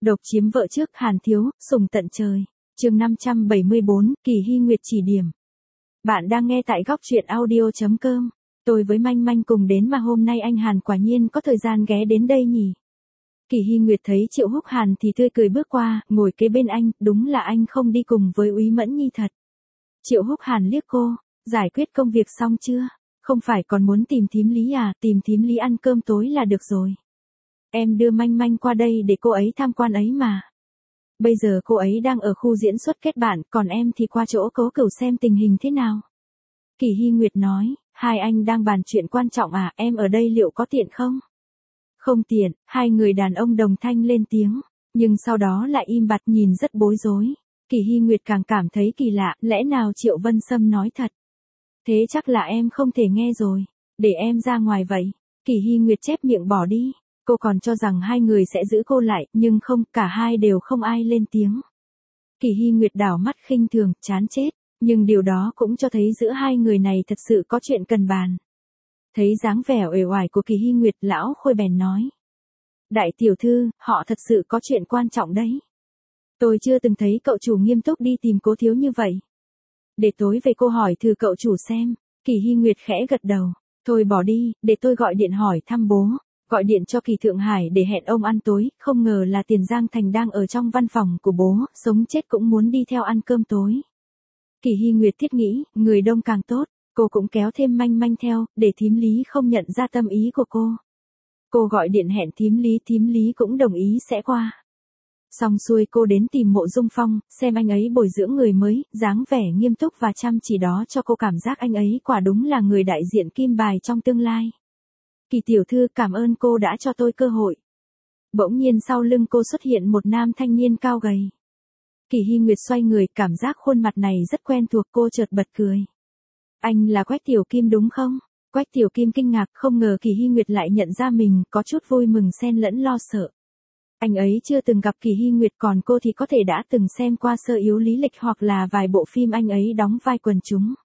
Độc chiếm vợ trước Hàn Thiếu, sùng tận trời. Chương 574, Kỳ Hy Nguyệt chỉ điểm. Bạn đang nghe tại góc truyện audio.com. Tôi với Manh Manh cùng đến mà hôm nay anh Hàn quả nhiên có thời gian ghé đến đây nhỉ. Kỳ Hy Nguyệt thấy Triệu Húc Hàn thì tươi cười bước qua, ngồi kế bên anh, đúng là anh không đi cùng với Úy Mẫn Nhi thật. Triệu Húc Hàn liếc cô, giải quyết công việc xong chưa? Không phải còn muốn tìm thím Lý à, tìm thím Lý ăn cơm tối là được rồi. Em đưa Manh Manh qua đây để cô ấy tham quan ấy mà. Bây giờ cô ấy đang ở khu diễn xuất kết bạn, còn em thì qua chỗ Cố Cửu xem tình hình thế nào. Kỳ Hy Nguyệt nói, hai anh đang bàn chuyện quan trọng à, em ở đây liệu có tiện không? Không tiện, hai người đàn ông đồng thanh lên tiếng, nhưng sau đó lại im bặt nhìn rất bối rối. Kỳ Hy Nguyệt càng cảm thấy kỳ lạ, lẽ nào Triệu Vân Sâm nói thật? Thế chắc là em không thể nghe rồi, để em ra ngoài vậy. Kỳ Hy Nguyệt chép miệng bỏ đi. Cô còn cho rằng hai người sẽ giữ cô lại, nhưng không, cả hai đều không ai lên tiếng. Kỳ Hy Nguyệt đảo mắt khinh thường, chán chết, nhưng điều đó cũng cho thấy giữa hai người này thật sự có chuyện cần bàn. Thấy dáng vẻ uể oải của Kỳ Hy Nguyệt, lão Khôi bèn nói. Đại tiểu thư, họ thật sự có chuyện quan trọng đấy. Tôi chưa từng thấy cậu chủ nghiêm túc đi tìm Cố thiếu như vậy. Để tối về cô hỏi thử cậu chủ xem. Kỳ Hy Nguyệt khẽ gật đầu. Thôi bỏ đi, để tôi gọi điện hỏi thăm bố. Gọi điện cho Kỳ Thượng Hải để hẹn ông ăn tối, không ngờ là Tiền Giang Thành đang ở trong văn phòng của bố, sống chết cũng muốn đi theo ăn cơm tối. Kỳ Hy Nguyệt thiết nghĩ, người đông càng tốt, cô cũng kéo thêm Manh Manh theo, để thím Lý không nhận ra tâm ý của cô. Cô gọi điện hẹn thím Lý cũng đồng ý sẽ qua. Xong xuôi cô đến tìm Mộ Dung Phong, xem anh ấy bồi dưỡng người mới, dáng vẻ nghiêm túc và chăm chỉ đó cho cô cảm giác anh ấy quả đúng là người đại diện kim bài trong tương lai. Kỳ tiểu thư, cảm ơn cô đã cho tôi cơ hội. Bỗng nhiên sau lưng cô xuất hiện một nam thanh niên cao gầy. Kỳ Hy Nguyệt xoay người, cảm giác khuôn mặt này rất quen thuộc, cô chợt bật cười. Anh là Quách Tiểu Kim đúng không? Quách Tiểu Kim kinh ngạc, không ngờ Kỳ Hy Nguyệt lại nhận ra mình, có chút vui mừng xen lẫn lo sợ. Anh ấy chưa từng gặp Kỳ Hy Nguyệt, còn cô thì có thể đã từng xem qua sơ yếu lý lịch hoặc là vài bộ phim anh ấy đóng vai quần chúng.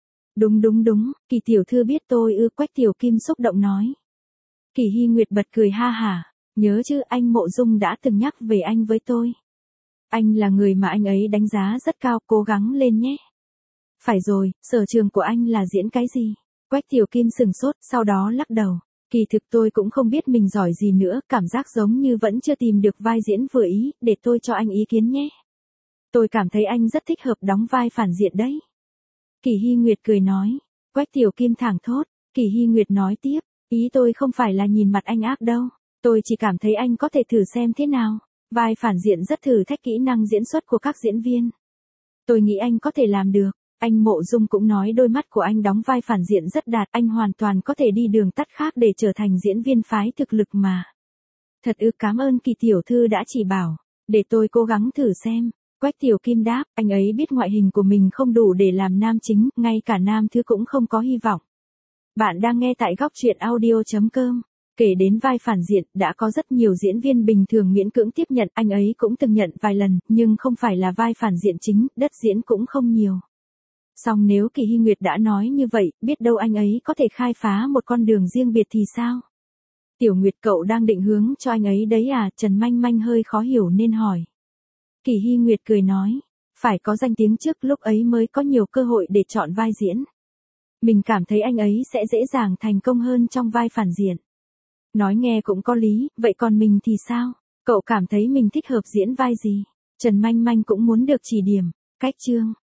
Đúng, Kỳ tiểu thư biết tôi ư, Quách Tiểu Kim xúc động nói. Kỳ Hy Nguyệt bật cười ha hả, nhớ chứ, anh Mộ Dung đã từng nhắc về anh với tôi. Anh là người mà anh ấy đánh giá rất cao, cố gắng lên nhé. Phải rồi, sở trường của anh là diễn cái gì? Quách Tiểu Kim sừng sốt, sau đó lắc đầu. Kỳ thực tôi cũng không biết mình giỏi gì nữa, cảm giác giống như vẫn chưa tìm được vai diễn vừa ý, để tôi cho anh ý kiến nhé. Tôi cảm thấy anh rất thích hợp đóng vai phản diện đấy. Kỳ Hy Nguyệt cười nói. Quách Tiểu Kim thẳng thốt. Kỳ Hy Nguyệt nói tiếp. Ý tôi không phải là nhìn mặt anh ác đâu. Tôi chỉ cảm thấy anh có thể thử xem thế nào. Vai phản diện rất thử thách kỹ năng diễn xuất của các diễn viên. Tôi nghĩ anh có thể làm được. Anh Mộ Dung cũng nói đôi mắt của anh đóng vai phản diện rất đạt. Anh hoàn toàn có thể đi đường tắt khác để trở thành diễn viên phái thực lực mà. Thật ư, cảm ơn Kỳ tiểu thư đã chỉ bảo. Để tôi cố gắng thử xem. Quách Tiểu Kim đáp, anh ấy biết ngoại hình của mình không đủ để làm nam chính, ngay cả nam thứ cũng không có hy vọng. Bạn đang nghe tại góc truyện audio.com. Kể đến vai phản diện, đã có rất nhiều diễn viên bình thường miễn cưỡng tiếp nhận, anh ấy cũng từng nhận vài lần, nhưng không phải là vai phản diện chính, đất diễn cũng không nhiều. Song nếu Kỳ Hy Nguyệt đã nói như vậy, biết đâu anh ấy có thể khai phá một con đường riêng biệt thì sao? Tiểu Nguyệt, cậu đang định hướng cho anh ấy đấy à? Trần Manh Manh hơi khó hiểu nên hỏi. Kỳ Hy Nguyệt cười nói, phải có danh tiếng trước, lúc ấy mới có nhiều cơ hội để chọn vai diễn. Mình cảm thấy anh ấy sẽ dễ dàng thành công hơn trong vai phản diện. Nói nghe cũng có lý, vậy còn mình thì sao? Cậu cảm thấy mình thích hợp diễn vai gì? Trần Manh Manh cũng muốn được chỉ điểm. Cách chương.